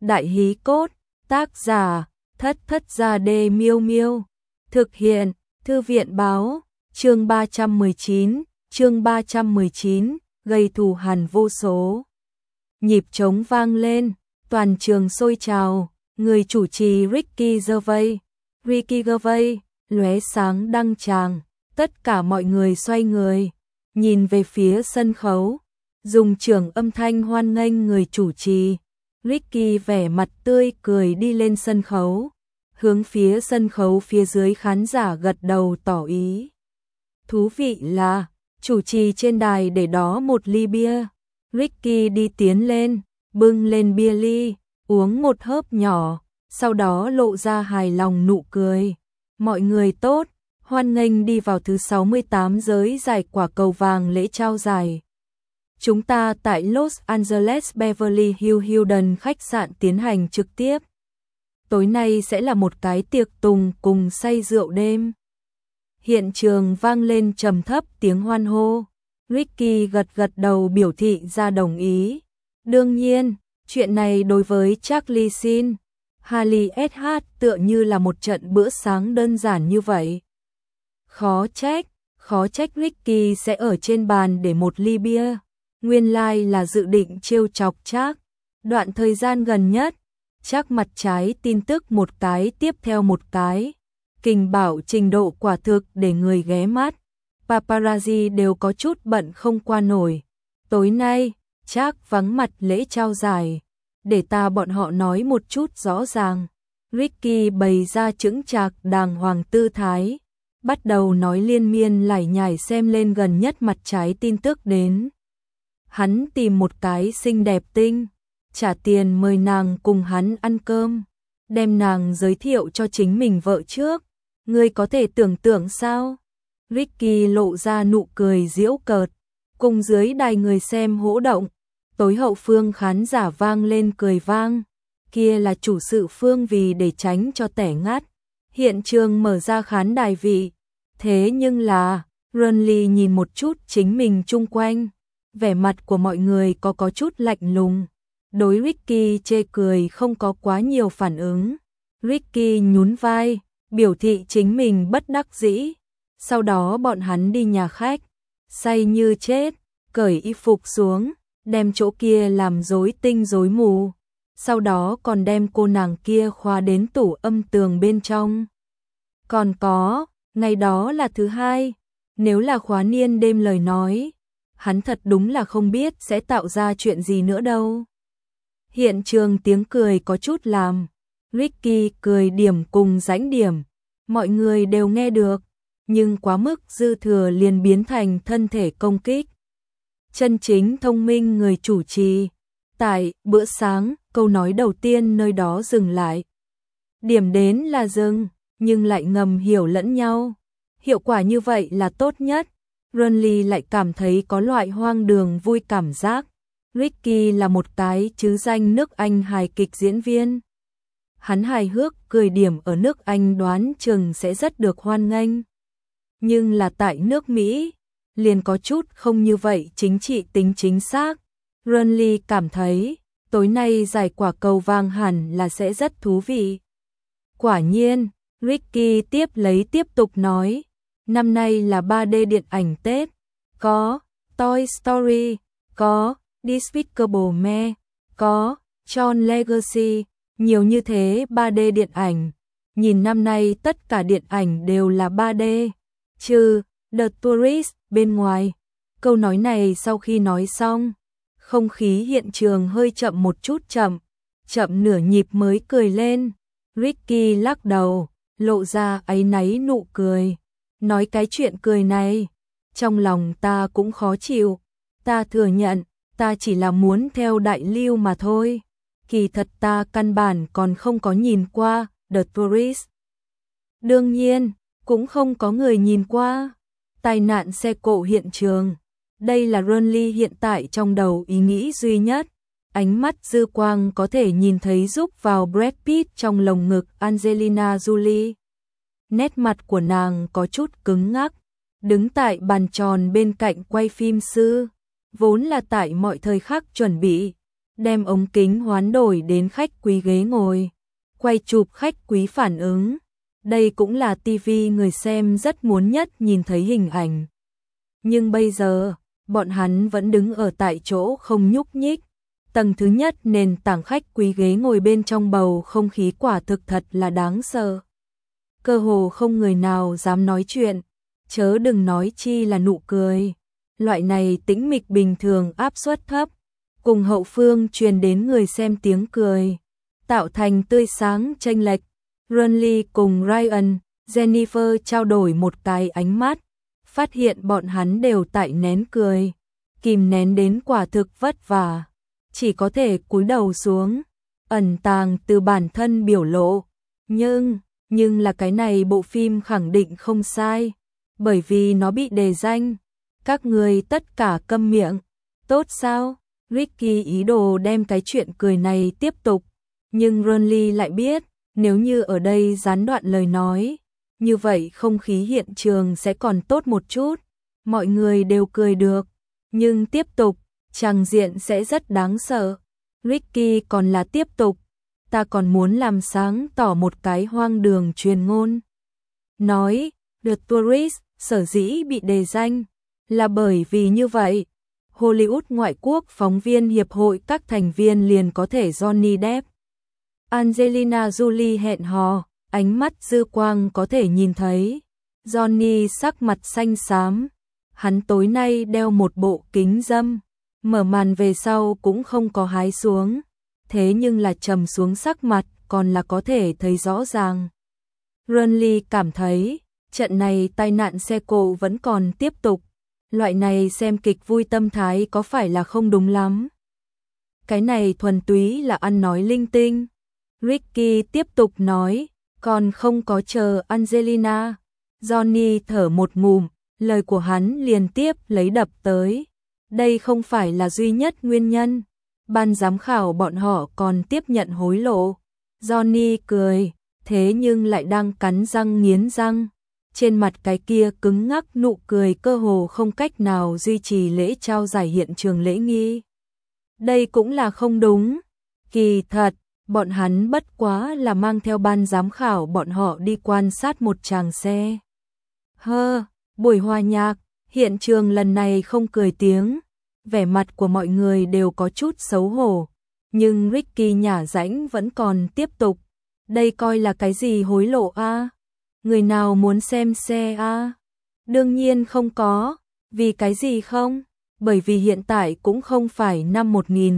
Đại hí cốt, tác giả, Thất Thất Gia Đê Miêu Miêu. Thực hiện, Thư viện báo, chương 319, gây thù hằn vô số. Nhịp trống vang lên, toàn trường sôi trào, người chủ trì Ricky Gervais, lóe sáng đăng tràng, tất cả mọi người xoay người, nhìn về phía sân khấu, dùng trưởng âm thanh hoan nghênh người chủ trì. Ricky vẻ mặt tươi cười đi lên sân khấu, hướng phía sân khấu phía dưới khán giả gật đầu tỏ ý. Thú vị là, chủ trì trên đài để đó một ly bia. Ricky đi tiến lên, bưng lên bia ly, uống một hớp nhỏ, sau đó lộ ra hài lòng nụ cười. Mọi người tốt, hoan nghênh đi vào thứ 68 giới giải quả cầu vàng lễ trao giải. Chúng ta tại Los Angeles Beverly Hills Hilton khách sạn tiến hành trực tiếp. Tối nay sẽ là một cái tiệc tùng cùng say rượu đêm. Hiện trường vang lên trầm thấp tiếng hoan hô. Ricky gật đầu biểu thị ra đồng ý. Đương nhiên, chuyện này đối với Charlie Sheen, Hailey SH tựa như là một trận bữa sáng đơn giản như vậy. Khó trách Ricky sẽ ở trên bàn để một ly bia. Nguyên lai là dự định trêu chọc Trác. Đoạn thời gian gần nhất, Trác mặt trái tin tức một cái tiếp theo một cái. Kình bảo trình độ quả thực để người ghé mắt. Paparazzi đều có chút bận không qua nổi. Tối nay, Trác vắng mặt lễ trao giải. Để ta bọn họ nói một chút rõ ràng. Ricky bày ra chững chạc đàng hoàng tư thái. Bắt đầu nói liên miên lải nhải xem lên gần nhất mặt trái tin tức đến. Hắn tìm một cái xinh đẹp tinh, trả tiền mời nàng cùng hắn ăn cơm, đem nàng giới thiệu cho chính mình vợ trước. Ngươi có thể tưởng tượng sao? Ricky lộ ra nụ cười giễu cợt, cùng dưới đài người xem hỗ động. Tối hậu phương khán giả vang lên cười vang, kia là chủ sự phương vì để tránh cho tẻ ngắt. Hiện trường mở ra khán đài vị, thế nhưng là, Ronly nhìn một chút chính mình chung quanh. Vẻ mặt của mọi người có chút lạnh lùng. Đối Ricky chê cười không có quá nhiều phản ứng. Ricky nhún vai, biểu thị chính mình bất đắc dĩ. Sau đó bọn hắn đi nhà khách, say như chết, cởi y phục xuống, đem chỗ kia làm rối tinh rối mù. Sau đó còn đem cô nàng kia khóa đến tủ âm tường bên trong. Còn có, ngày đó là thứ hai, nếu là khóa niên đêm lời nói, hắn thật đúng là không biết sẽ tạo ra chuyện gì nữa đâu. Hiện trường tiếng cười có chút làm. Ricky cười điểm cùng rãnh điểm. Mọi người đều nghe được. Nhưng quá mức dư thừa liền biến thành thân thể công kích. Chân chính thông minh người chủ trì. Tại bữa sáng, câu nói đầu tiên nơi đó dừng lại. Điểm đến là dừng, nhưng lại ngầm hiểu lẫn nhau. Hiệu quả như vậy là tốt nhất. Ronly lại cảm thấy có loại hoang đường vui cảm giác. Ricky là một cái chứ danh nước Anh hài kịch diễn viên. Hắn hài hước cười điểm ở nước Anh đoán chừng sẽ rất được hoan nghênh. Nhưng là tại nước Mỹ, liền có chút không như vậy chính trị tính chính xác. Ronly cảm thấy, tối nay giải quả cầu vàng hẳn là sẽ rất thú vị. Quả nhiên, Ricky tiếp tục nói. Năm nay là 3D điện ảnh Tết, có Toy Story, có Despicable Me, có Tron Legacy, nhiều như thế 3D điện ảnh. Nhìn năm nay tất cả điện ảnh đều là 3D, trừ The Tourist bên ngoài. Câu nói này sau khi nói xong, không khí hiện trường hơi chậm một chút chậm nửa nhịp mới cười lên. Ricky lắc đầu, lộ ra áy náy nụ cười. Nói cái chuyện cười này, trong lòng ta cũng khó chịu. Ta thừa nhận, ta chỉ là muốn theo đại lưu mà thôi. Kỳ thật ta căn bản còn không có nhìn qua The Tourist. Đương nhiên, cũng không có người nhìn qua. Tai nạn xe cộ hiện trường. Đây là Ronly hiện tại trong đầu ý nghĩ duy nhất. Ánh mắt dư quang có thể nhìn thấy rúc vào Brad Pitt trong lồng ngực Angelina Jolie. Nét mặt của nàng có chút cứng ngắc, đứng tại bàn tròn bên cạnh quay phim sư, vốn là tại mọi thời khắc chuẩn bị, đem ống kính hoán đổi đến khách quý ghế ngồi, quay chụp khách quý phản ứng. Đây cũng là TV người xem rất muốn nhất nhìn thấy hình ảnh. Nhưng bây giờ, bọn hắn vẫn đứng ở tại chỗ không nhúc nhích. Tầng thứ nhất nền tảng khách quý ghế ngồi bên trong bầu không khí quả thực thật là đáng sợ. Cơ hồ không người nào dám nói chuyện, chớ đừng nói chi là nụ cười. Loại này tĩnh mịch bình thường áp suất thấp, cùng hậu phương truyền đến người xem tiếng cười, tạo thành tươi sáng chênh lệch. Renly cùng Ryan, Jennifer trao đổi một cái ánh mắt, phát hiện bọn hắn đều tại nén cười, kìm nén đến quả thực vất vả, chỉ có thể cúi đầu xuống, ẩn tàng từ bản thân biểu lộ. Nhưng là cái này bộ phim khẳng định không sai, bởi vì nó bị đề danh. Các người tất cả câm miệng, tốt sao? Ricky ý đồ đem cái chuyện cười này tiếp tục, nhưng Renly lại biết, nếu như ở đây gián đoạn lời nói, như vậy không khí hiện trường sẽ còn tốt một chút, mọi người đều cười được, nhưng tiếp tục, tràng diện sẽ rất đáng sợ. Ricky còn là tiếp tục, ta còn muốn làm sáng tỏ một cái hoang đường truyền ngôn. Nói, The Tourist sở dĩ bị đề danh, là bởi vì như vậy, Hollywood ngoại quốc phóng viên hiệp hội các thành viên liền có thể Johnny Depp, Angelina Jolie hẹn hò, ánh mắt dư quang có thể nhìn thấy. Johnny sắc mặt xanh xám, hắn tối nay đeo một bộ kính râm, mở màn về sau cũng không có hái xuống, thế nhưng là trầm xuống sắc mặt còn là có thể thấy rõ ràng. Renly cảm thấy, trận này tai nạn xe cộ vẫn còn tiếp tục, loại này xem kịch vui tâm thái có phải là không đúng lắm. Cái này thuần túy là ăn nói linh tinh. Ricky tiếp tục nói, còn không có chờ Angelina. Johnny thở một ngụm, lời của hắn liên tiếp lấy đập tới. Đây không phải là duy nhất nguyên nhân. Ban giám khảo bọn họ còn tiếp nhận hối lộ. Johnny cười, thế nhưng lại đang cắn răng nghiến răng. Trên mặt cái kia cứng ngắc nụ cười cơ hồ không cách nào duy trì lễ trao giải hiện trường lễ nghi. Đây cũng là không đúng. Kỳ thật, bọn hắn bất quá là mang theo ban giám khảo bọn họ đi quan sát một tràng xe. Buổi hòa nhạc, hiện trường lần này không cười tiếng, vẻ mặt của mọi người đều có chút xấu hổ, nhưng Ricky nhả rãnh vẫn còn tiếp tục. Đây coi là cái gì hối lộ a? Người nào muốn xem xe a? Đương nhiên không có, vì cái gì không? Bởi vì hiện tại cũng không phải năm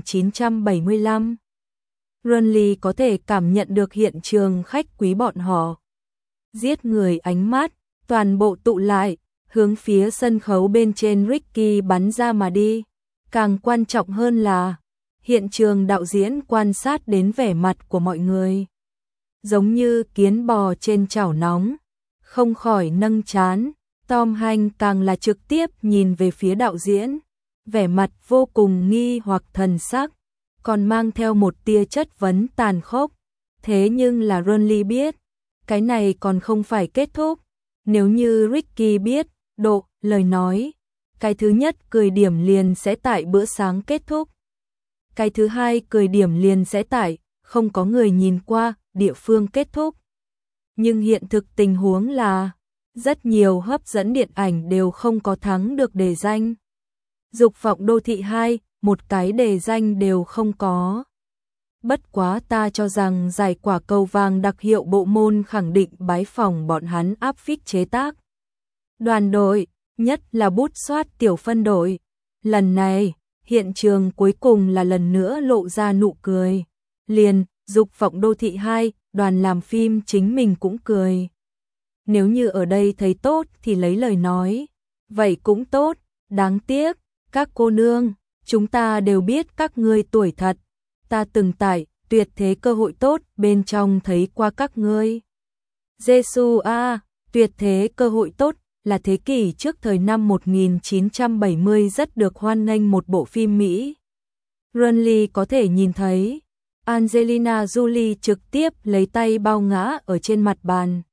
1975. Renly có thể cảm nhận được hiện trường khách quý bọn họ giết người ánh mắt, toàn bộ tụ lại, hướng phía sân khấu bên trên Ricky bắn ra mà đi. Càng quan trọng hơn là, hiện trường đạo diễn quan sát đến vẻ mặt của mọi người. Giống như kiến bò trên chảo nóng, không khỏi nâng trán. Tom Hanks càng là trực tiếp nhìn về phía đạo diễn, vẻ mặt vô cùng nghi hoặc thần sắc, còn mang theo một tia chất vấn tàn khốc. Thế nhưng là Renly biết, cái này còn không phải kết thúc. Nếu như Ricky biết lời nói, cái thứ nhất cười điểm liền sẽ tại bữa sáng kết thúc. Cái thứ hai cười điểm liền sẽ tại không có người nhìn qua địa phương kết thúc. Nhưng hiện thực tình huống là rất nhiều hấp dẫn điện ảnh đều không có thắng được đề danh. Dục vọng đô thị 2, một cái đề danh đều không có. Bất quá ta cho rằng giải quả cầu vàng đặc hiệu bộ môn khẳng định bái phỏng bọn hắn áp phích chế tác. Đoàn đội, nhất là bút xoát tiểu phân đội. Lần này, hiện trường cuối cùng là lần nữa lộ ra nụ cười. Liền, dục vọng đô thị 2, đoàn làm phim chính mình cũng cười. Nếu như ở đây thấy tốt thì lấy lời nói. Vậy cũng tốt, đáng tiếc, các cô nương, chúng ta đều biết các ngươi tuổi thật. Ta từng tại tuyệt thế cơ hội tốt bên trong thấy qua các ngươi. Giê-xu a, tuyệt thế cơ hội tốt là thế kỷ trước thời năm 1970 rất được hoan nghênh một bộ phim Mỹ. Renly có thể nhìn thấy, Angelina Jolie trực tiếp lấy tay bao ngã ở trên mặt bàn.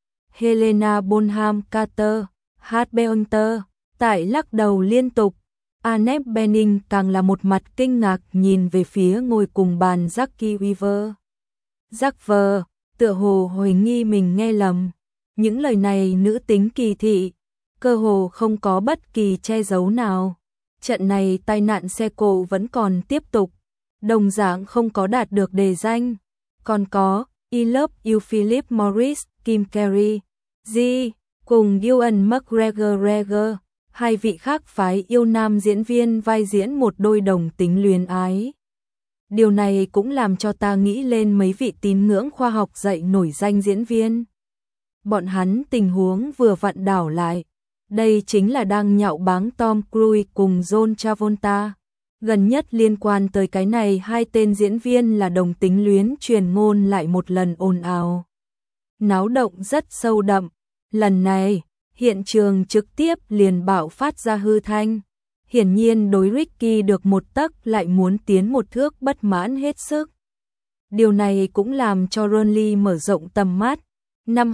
Helena Bonham Carter, Harvey Hunter, tại lắc đầu liên tục. Annette Bening càng là một mặt kinh ngạc nhìn về phía ngồi cùng bàn Jackie Weaver. Jackver, tựa hồ hoài nghi mình nghe lầm. Những lời này nữ tính kỳ thị, cơ hồ không có bất kỳ che giấu nào. Trận này tai nạn xe cộ vẫn còn tiếp tục, đồng dạng không có đạt được đề danh. Còn có I Love You Philip Morris, Kim Carey, G, cùng Ewan McGregor, hai vị khác phái yêu nam diễn viên vai diễn một đôi đồng tính luyến ái. Điều này cũng làm cho ta nghĩ lên mấy vị tín ngưỡng khoa học dạy nổi danh diễn viên. Bọn hắn tình huống vừa vặn đảo lại. Đây chính là đang nhạo báng Tom Cruise cùng John Travolta. Gần nhất liên quan tới cái này hai tên diễn viên là đồng tính luyến truyền ngôn lại một lần ồn ào. Náo động rất sâu đậm. Lần này, hiện trường trực tiếp liền bạo phát ra hư thanh. Hiển nhiên đối Ricky được một tấc lại muốn tiến một thước bất mãn hết sức. Điều này cũng làm cho Ronnie mở rộng tầm mắt. Năm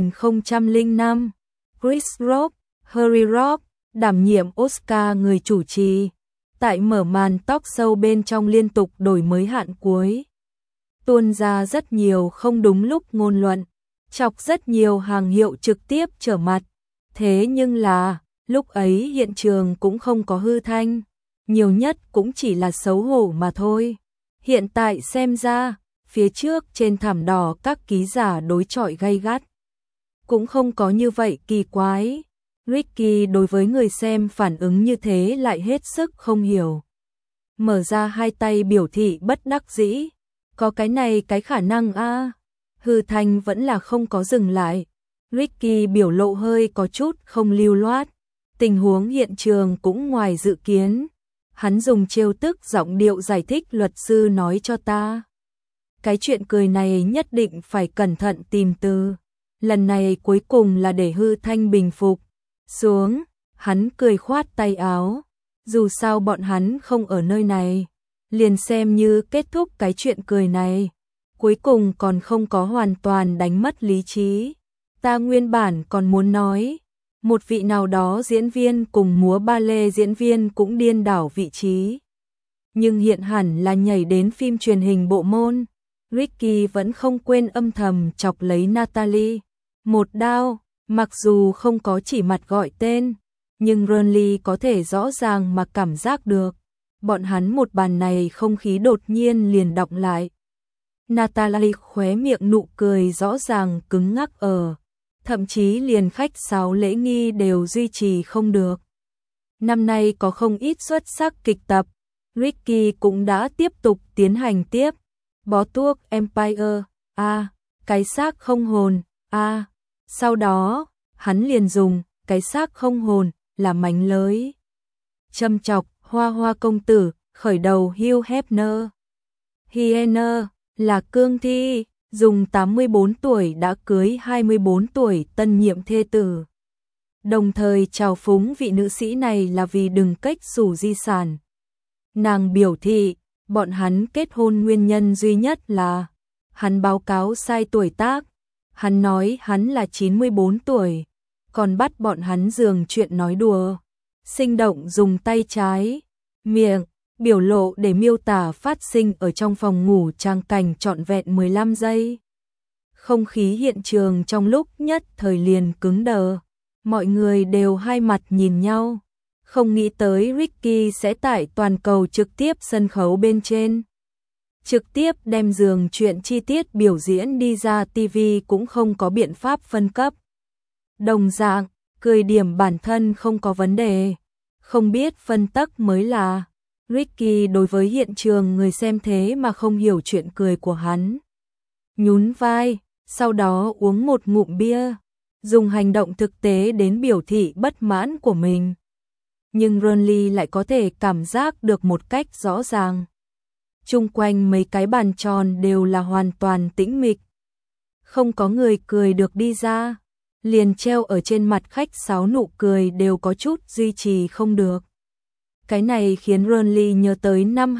2005, Chris Rock, Harry Rock, đảm nhiệm Oscar người chủ trì. Tại mở màn talk show bên trong liên tục đổi mới hạn cuối. Tuôn ra rất nhiều không đúng lúc ngôn luận, chọc rất nhiều hàng hiệu trực tiếp trở mặt. Thế nhưng là, lúc ấy hiện trường cũng không có hư thanh, nhiều nhất cũng chỉ là xấu hổ mà thôi. Hiện tại xem ra, phía trước trên thảm đỏ các ký giả đối chọi gay gắt. Cũng không có như vậy kỳ quái. Ricky đối với người xem phản ứng như thế lại hết sức không hiểu. Mở ra hai tay biểu thị bất đắc dĩ. Có cái này cái khả năng a. Hư thanh vẫn là không có dừng lại. Ricky biểu lộ hơi có chút không lưu loát. Tình huống hiện trường cũng ngoài dự kiến. Hắn dùng trêu tức giọng điệu giải thích luật sư nói cho ta. Cái chuyện cười này nhất định phải cẩn thận tìm từ. Lần này cuối cùng là để hư thanh bình phục. Xuống, hắn cười khoát tay áo. Dù sao bọn hắn không ở nơi này. Liền xem như kết thúc cái chuyện cười này. Cuối cùng còn không có hoàn toàn đánh mất lý trí. Ta nguyên bản còn muốn nói. Một vị nào đó diễn viên cùng múa ba lê diễn viên cũng điên đảo vị trí. Nhưng hiện hẳn là nhảy đến phim truyền hình bộ môn. Ricky vẫn không quên âm thầm chọc lấy Natalie. Một đao, mặc dù không có chỉ mặt gọi tên, nhưng Ronnie có thể rõ ràng mà cảm giác được. Bọn hắn một bàn này không khí đột nhiên liền đọng lại. Natalie khóe miệng nụ cười rõ ràng cứng ngắc ở. Thậm chí liền khách sáo lễ nghi đều duy trì không được. Năm nay có không ít xuất sắc kịch tập. Ricky cũng đã tiếp tục tiến hành tiếp. Bó tuốc Empire, cái xác không hồn, sau đó, hắn liền dùng cái xác không hồn là mánh lới. Châm chọc, hoa hoa công tử, khởi đầu Hugh Hefner. Hyena là cương thi, dùng 84 tuổi đã cưới 24 tuổi tân nhiệm thê tử. Đồng thời chào phúng vị nữ sĩ này là vì đừng cách xù di sản. Nàng biểu thị, bọn hắn kết hôn nguyên nhân duy nhất là hắn báo cáo sai tuổi tác. Hắn nói hắn là 94 tuổi, còn bắt bọn hắn giường chuyện nói đùa. Sinh động dùng tay trái, miệng, biểu lộ để miêu tả phát sinh ở trong phòng ngủ trang cảnh trọn vẹn 15 giây. Không khí hiện trường trong lúc nhất thời liền cứng đờ. Mọi người đều hai mặt nhìn nhau. Không nghĩ tới Ricky sẽ tải toàn cầu trực tiếp sân khấu bên trên. Trực tiếp đem giường chuyện chi tiết biểu diễn đi ra TV cũng không có biện pháp phân cấp. Đồng dạng, cười điểm bản thân không có vấn đề. Không biết phân tắc mới là. Ricky đối với hiện trường người xem thế mà không hiểu chuyện cười của hắn. Nhún vai, sau đó uống một ngụm bia. Dùng hành động thực tế đến biểu thị bất mãn của mình. Nhưng Ronnie lại có thể cảm giác được một cách rõ ràng. Chung quanh mấy cái bàn tròn đều là hoàn toàn tĩnh mịch. Không có người cười được đi ra. Liền treo ở trên mặt khách sáo nụ cười đều có chút duy trì không được. Cái này khiến Ronnie nhớ tới năm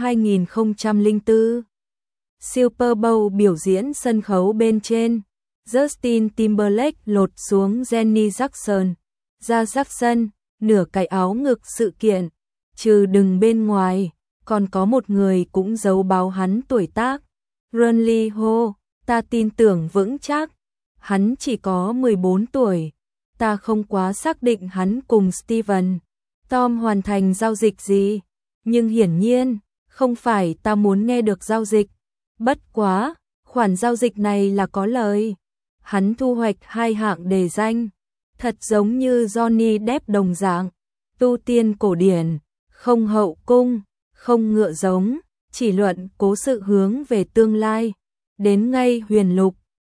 2004. Super Bowl biểu diễn sân khấu bên trên. Justin Timberlake lột xuống Janet Jackson. Ra Jackson, nửa cái áo ngực sự kiện. trừ đừng bên ngoài, còn có một người cũng giấu báo hắn tuổi tác. Renly hô, ta tin tưởng vững chắc, hắn chỉ có 14 tuổi, ta không quá xác định hắn cùng Steven Tom hoàn thành giao dịch gì, nhưng hiển nhiên, không phải ta muốn nghe được giao dịch. Bất quá, khoản giao dịch này là có lời. Hắn thu hoạch 2 hạng đề danh, thật giống như Johnny Depp đồng dạng, tu tiên cổ điển, không hậu cung, không ngựa giống, chỉ luận cố sự hướng về tương lai. Đến ngay huyền lục,